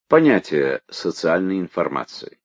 Понятие социальной информации.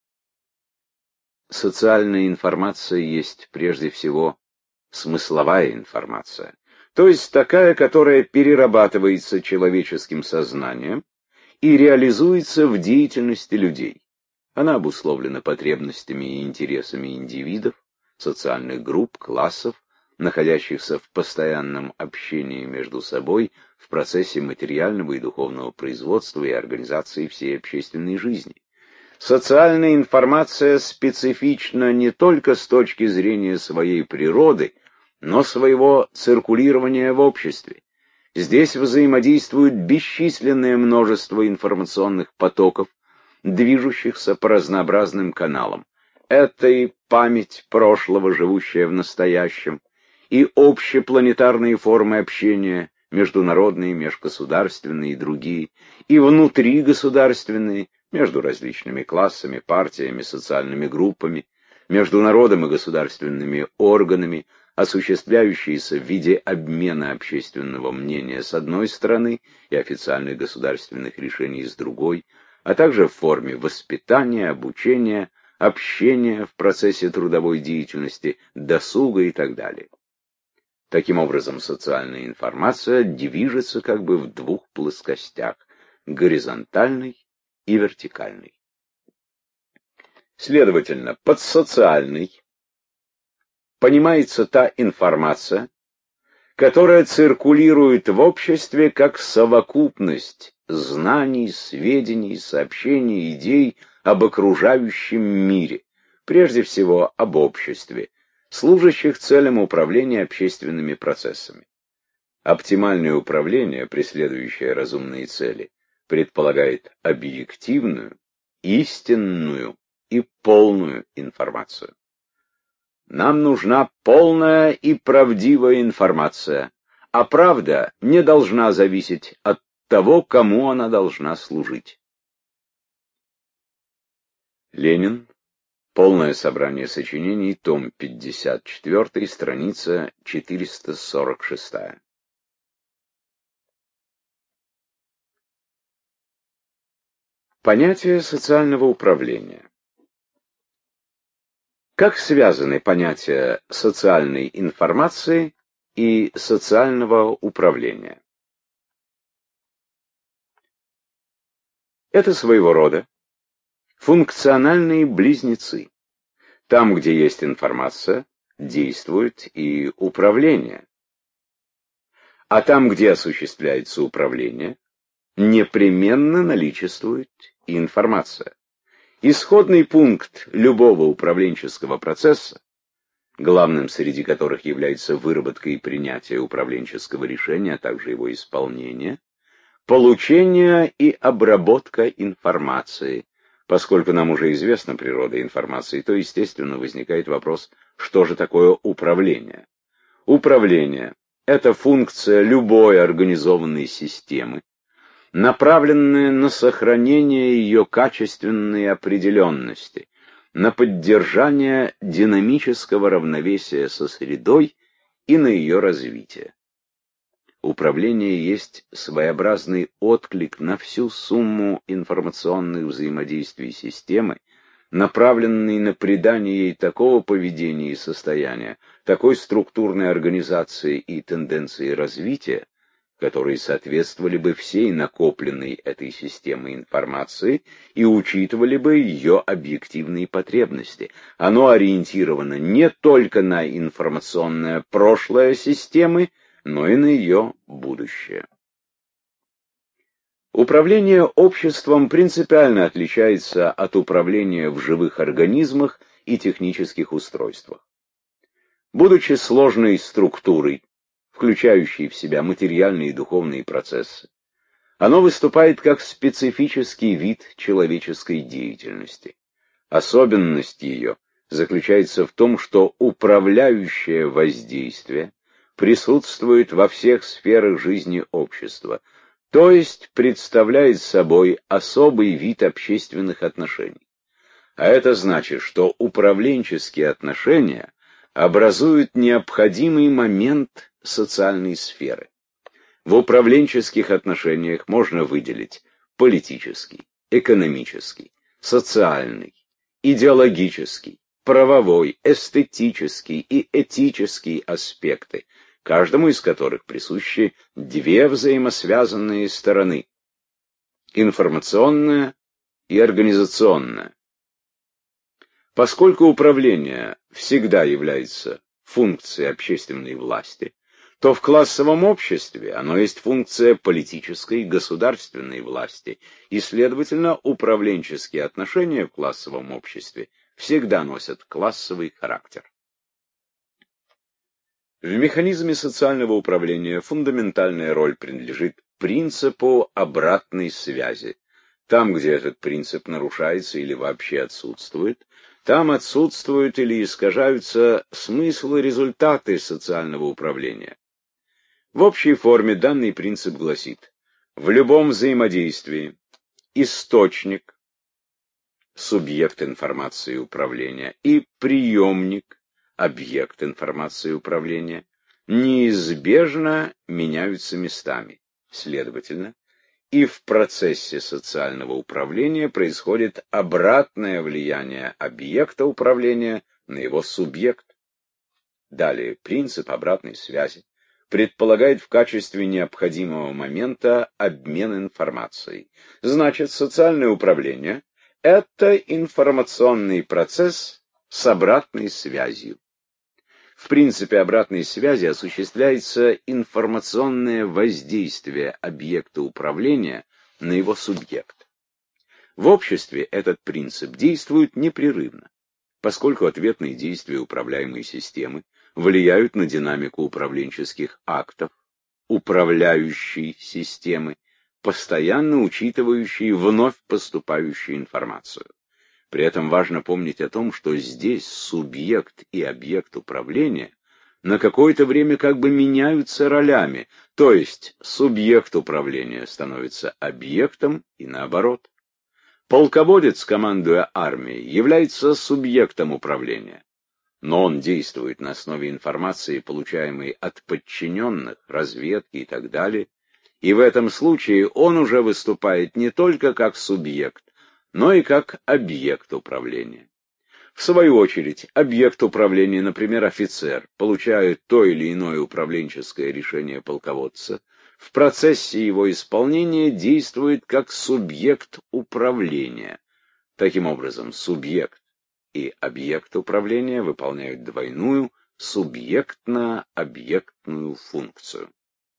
Социальная информация есть прежде всего смысловая информация, то есть такая, которая перерабатывается человеческим сознанием и реализуется в деятельности людей. Она обусловлена потребностями и интересами индивидов, социальных групп, классов, находящихся в постоянном общении между собой в процессе материального и духовного производства и организации всей общественной жизни. Социальная информация специфична не только с точки зрения своей природы, но своего циркулирования в обществе. Здесь взаимодействует бесчисленное множество информационных потоков, движущихся по разнообразным каналам. Это и память прошлого, живущая в настоящем, и общепланетарные формы общения, международные, межгосударственные и другие, и внутригосударственные, между различными классами, партиями, социальными группами, между народом и государственными органами, осуществляющиеся в виде обмена общественного мнения с одной стороны и официальных государственных решений с другой, а также в форме воспитания, обучения, общения в процессе трудовой деятельности, досуга и так далее. Таким образом, социальная информация движется как бы в двух плоскостях – горизонтальной и вертикальной. Следовательно, под социальной понимается та информация, которая циркулирует в обществе как совокупность знаний, сведений, сообщений, идей об окружающем мире, прежде всего об обществе, служащих целям управления общественными процессами. Оптимальное управление, преследующее разумные цели, предполагает объективную, истинную и полную информацию. Нам нужна полная и правдивая информация, а правда не должна зависеть от того, кому она должна служить. Ленин. Полное собрание сочинений, том 54, страница 446. Понятие социального управления. Как связаны понятия социальной информации и социального управления? Это своего рода функциональные близнецы. Там, где есть информация, действует и управление. А там, где осуществляется управление, непременно наличествует и информация. Исходный пункт любого управленческого процесса, главным среди которых является выработка и принятие управленческого решения, а также его исполнение, получение и обработка информации. Поскольку нам уже известна природа информации, то, естественно, возникает вопрос, что же такое управление? Управление – это функция любой организованной системы, направленная на сохранение ее качественной определенности, на поддержание динамического равновесия со средой и на ее развитие. Управление есть своеобразный отклик на всю сумму информационных взаимодействий системы, направленный на придание ей такого поведения и состояния, такой структурной организации и тенденции развития, которые соответствовали бы всей накопленной этой системой информации и учитывали бы ее объективные потребности. Оно ориентировано не только на информационное прошлое системы, но и на ее будущее. Управление обществом принципиально отличается от управления в живых организмах и технических устройствах. Будучи сложной структурой, включающей в себя материальные и духовные процессы, оно выступает как специфический вид человеческой деятельности. Особенность ее заключается в том, что управляющее воздействие присутствует во всех сферах жизни общества, то есть представляет собой особый вид общественных отношений. А это значит, что управленческие отношения образуют необходимый момент социальной сферы. В управленческих отношениях можно выделить политический, экономический, социальный, идеологический, правовой, эстетический и этический аспекты, каждому из которых присущи две взаимосвязанные стороны – информационная и организационная. Поскольку управление всегда является функцией общественной власти, то в классовом обществе оно есть функция политической и государственной власти, и, следовательно, управленческие отношения в классовом обществе всегда носят классовый характер. В механизме социального управления фундаментальная роль принадлежит принципу обратной связи. Там, где этот принцип нарушается или вообще отсутствует, там отсутствуют или искажаются смысл и результаты социального управления. В общей форме данный принцип гласит: в любом взаимодействии источник, субъект информации управления, и приемник, объект информации управления, неизбежно меняются местами. Следовательно, и в процессе социального управления происходит обратное влияние объекта управления на его субъект. Далее, принцип обратной связи предполагает в качестве необходимого момента обмен информацией. Значит, социальное управление – это информационный процесс с обратной связью. В принципе обратной связи осуществляется информационное воздействие объекта управления на его субъект. В обществе этот принцип действует непрерывно, поскольку ответные действия управляемой системы влияют на динамику управленческих актов, управляющей системы, постоянно учитывающей вновь поступающую информацию. При этом важно помнить о том, что здесь субъект и объект управления на какое-то время как бы меняются ролями, то есть субъект управления становится объектом и наоборот. Полководец, командуя армией, является субъектом управления, но он действует на основе информации, получаемой от подчиненных, разведки и так далее, и в этом случае он уже выступает не только как субъект, но и как объект управления. В свою очередь, объект управления, например, офицер, получает то или иное управленческое решение полководца, в процессе его исполнения действует как субъект управления. Таким образом, субъект и объект управления выполняют двойную субъектно-объектную функцию.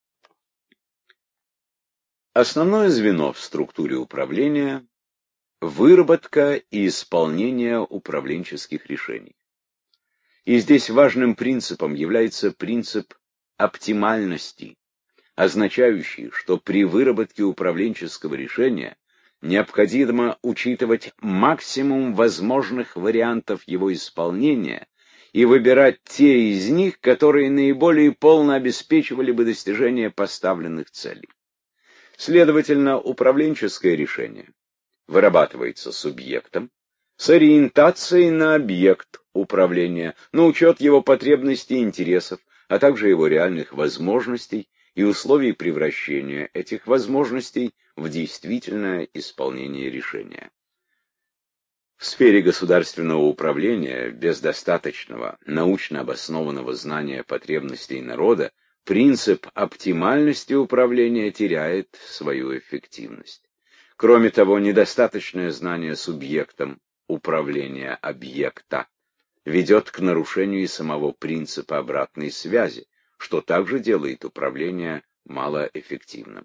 Основное звено в структуре управления – выработка и исполнение управленческих решений. И здесь важным принципом является принцип оптимальности, означающий, что при выработке управленческого решения необходимо учитывать максимум возможных вариантов его исполнения и выбирать те из них, которые наиболее полно обеспечивали бы достижение поставленных целей. Следовательно, управленческое решение вырабатывается субъектом с ориентацией на объект управления, на учет его потребностей и интересов, а также его реальных возможностей и условий превращения этих возможностей в действительное исполнение решения. В сфере государственного управления без достаточного научно обоснованного знания потребностей народа принцип оптимальности управления теряет свою эффективность. Кроме того, недостаточное знание субъектом управления объекта ведет к нарушению и самого принципа обратной связи, что также делает управление малоэффективным.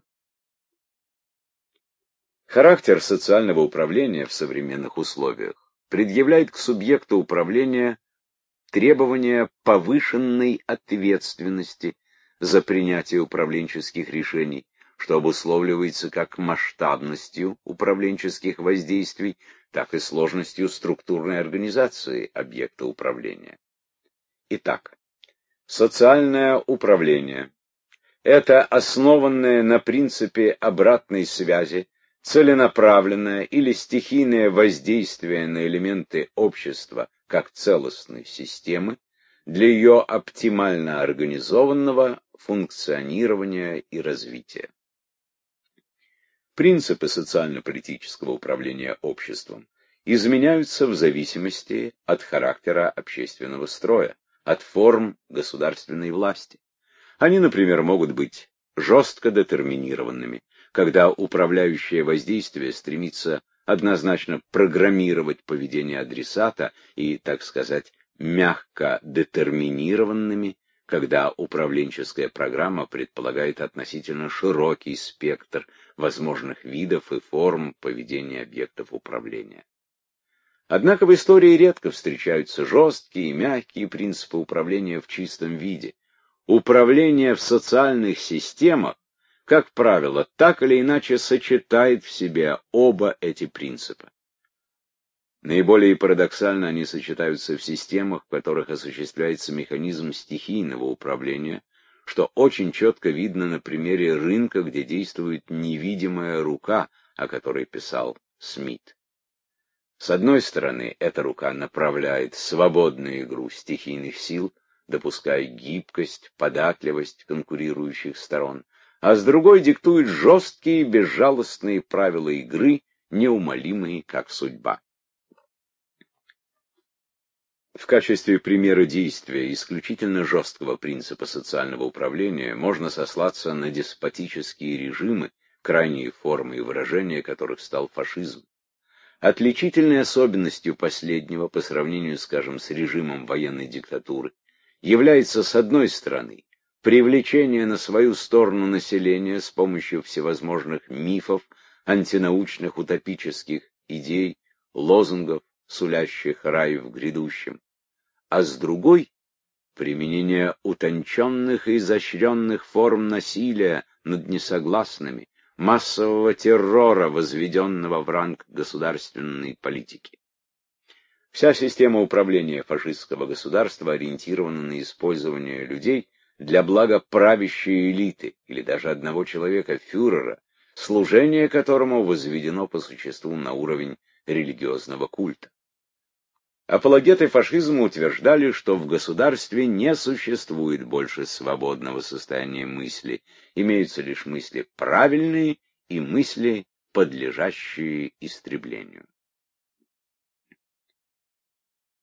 Характер социального управления в современных условиях предъявляет к субъекту управления требования повышенной ответственности за принятие управленческих решений, что обусловливается как масштабностью управленческих воздействий, так и сложностью структурной организации объекта управления. Итак, социальное управление – это основанное на принципе обратной связи, целенаправленное или стихийное воздействие на элементы общества как целостной системы для ее оптимально организованного функционирования и развития. Принципы социально-политического управления обществом изменяются в зависимости от характера общественного строя, от форм государственной власти. Они, например, могут быть жестко детерминированными, когда управляющее воздействие стремится однозначно программировать поведение адресата, и, так сказать, мягко детерминированными, когда управленческая программа предполагает относительно широкий спектр возможных видов и форм поведения объектов управления. Однако в истории редко встречаются жесткие и мягкие принципы управления в чистом виде. Управление в социальных системах, как правило, так или иначе сочетает в себе оба эти принципа. Наиболее парадоксально они сочетаются в системах, в которых осуществляется механизм стихийного управления, что очень четко видно на примере рынка, где действует невидимая рука, о которой писал Смит. С одной стороны, эта рука направляет свободную игру стихийных сил, допуская гибкость, податливость конкурирующих сторон, а с другой диктует жесткие безжалостные правила игры, неумолимые как судьба. В качестве примера действия исключительно жесткого принципа социального управления можно сослаться на деспотические режимы, крайние формы и выражения которых стал фашизм. Отличительной особенностью последнего по сравнению, скажем, с режимом военной диктатуры является, с одной стороны, привлечение на свою сторону населения с помощью всевозможных мифов, антинаучных утопических идей, лозунгов, сулящих рай в грядущем, а с другой — применение утонченных и изощренных форм насилия над несогласными, массового террора, возведенного в ранг государственной политики. Вся система управления фашистского государства ориентирована на использование людей для блага правящей элиты или даже одного человека, фюрера, служение которому возведено по существу на уровень религиозного культа. Апологеты фашизма утверждали, что в государстве не существует больше свободного состояния мысли, имеются лишь мысли правильные и мысли, подлежащие истреблению.